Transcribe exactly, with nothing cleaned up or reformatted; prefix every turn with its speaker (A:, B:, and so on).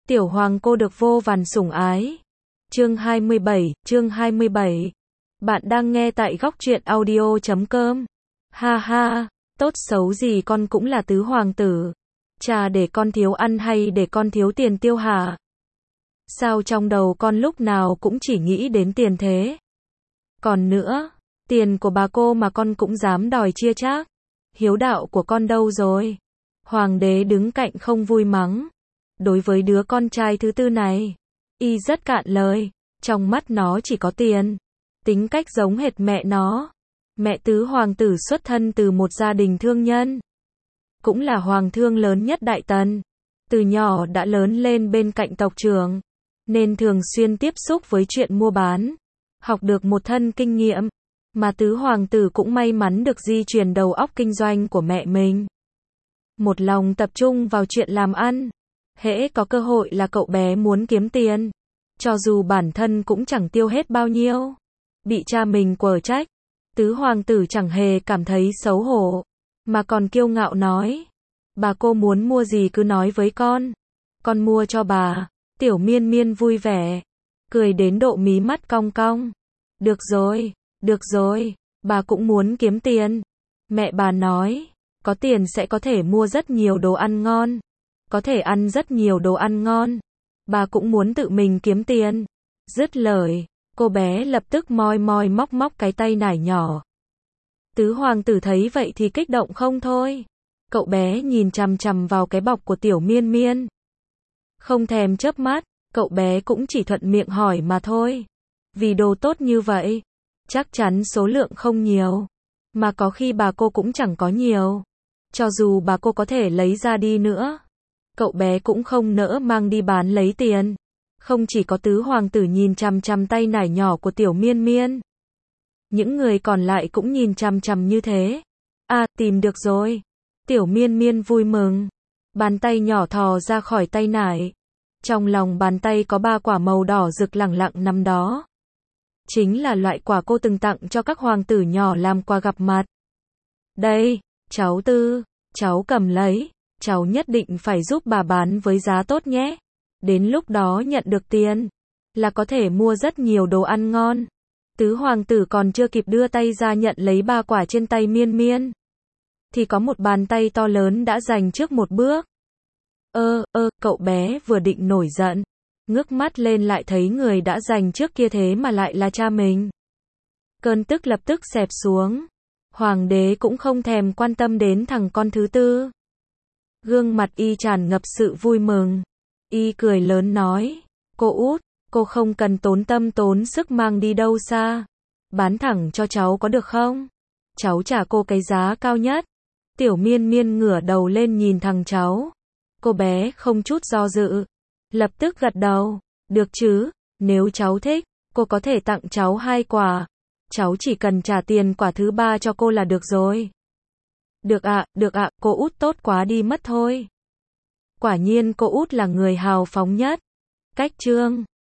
A: Tiểu hoàng cô được vô vàn sủng ái. Chương hai mươi bảy, chương hai mươi bảy. Bạn đang nghe tại góc truyện audio chấm com. Ha ha, tốt xấu gì con cũng là tứ hoàng tử. Chà, để con thiếu ăn hay để con thiếu tiền tiêu hả? Sao trong đầu con lúc nào cũng chỉ nghĩ đến tiền thế? Còn nữa, tiền của bà cô mà con cũng dám đòi chia chác. Hiếu đạo của con đâu rồi? Hoàng đế đứng cạnh không vui mắng. Đối với đứa con trai thứ tư này, y rất cạn lời, trong mắt nó chỉ có tiền. Tính cách giống hệt mẹ nó. Mẹ tứ hoàng tử xuất thân từ một gia đình thương nhân, cũng là hoàng thương lớn nhất Đại Tần. Từ nhỏ đã lớn lên bên cạnh tộc trưởng, nên thường xuyên tiếp xúc với chuyện mua bán, học được một thân kinh nghiệm. Mà tứ hoàng tử cũng may mắn được di truyền đầu óc kinh doanh của mẹ mình. Một lòng tập trung vào chuyện làm ăn. Hễ có cơ hội là cậu bé muốn kiếm tiền. Cho dù bản thân cũng chẳng tiêu hết bao nhiêu. Bị cha mình quở trách, tứ hoàng tử chẳng hề cảm thấy xấu hổ, mà còn kiêu ngạo nói: bà cô muốn mua gì cứ nói với con, con mua cho bà. Tiểu Miên Miên vui vẻ, cười đến độ mí mắt cong cong. Được rồi, được rồi, bà cũng muốn kiếm tiền. Mẹ bà nói, có tiền sẽ có thể mua rất nhiều đồ ăn ngon, có thể ăn rất nhiều đồ ăn ngon. Bà cũng muốn tự mình kiếm tiền. Dứt lời, cô bé lập tức moi moi móc móc cái tay nải nhỏ. Tứ hoàng tử thấy vậy thì kích động không thôi. Cậu bé nhìn chằm chằm vào cái bọc của Tiểu Miên Miên, không thèm chớp mắt. Cậu bé cũng chỉ thuận miệng hỏi mà thôi. Vì đồ tốt như vậy, chắc chắn số lượng không nhiều, mà có khi bà cô cũng chẳng có nhiều. Cho dù bà cô có thể lấy ra đi nữa, cậu bé cũng không nỡ mang đi bán lấy tiền. Không chỉ có tứ hoàng tử nhìn chằm chằm tay nải nhỏ của Tiểu Miên Miên, những người còn lại cũng nhìn chằm chằm như thế. À, tìm được rồi. Tiểu Miên Miên vui mừng, bàn tay nhỏ thò ra khỏi tay nải. Trong lòng bàn tay có ba quả màu đỏ rực lẳng lặng nằm đó. Chính là loại quả cô từng tặng cho các hoàng tử nhỏ làm quà gặp mặt. Đây, cháu Tư, cháu cầm lấy, cháu nhất định phải giúp bà bán với giá tốt nhé. Đến lúc đó nhận được tiền, là có thể mua rất nhiều đồ ăn ngon. Tứ hoàng tử còn chưa kịp đưa tay ra nhận lấy ba quả trên tay Miên Miên, thì có một bàn tay to lớn đã giành trước một bước. Ơ, ơ, cậu bé vừa định nổi giận, ngước mắt lên lại thấy người đã giành trước kia thế mà lại là cha mình. Cơn tức lập tức xẹp xuống. Hoàng đế cũng không thèm quan tâm đến thằng con thứ tư. Gương mặt y tràn ngập sự vui mừng. Y cười lớn nói: cô út, cô không cần tốn tâm tốn sức mang đi đâu xa. Bán thẳng cho cháu có được không? Cháu trả cô cái giá cao nhất. Tiểu Miên Miên ngửa đầu lên nhìn thằng cháu. Cô bé không chút do dự, lập tức gật đầu. Được chứ, nếu cháu thích, cô có thể tặng cháu hai quả. Cháu chỉ cần trả tiền quả thứ ba cho cô là được rồi. Được ạ, được ạ, cô út tốt quá đi mất thôi. Quả nhiên cô út là người hào phóng nhất. Cách chương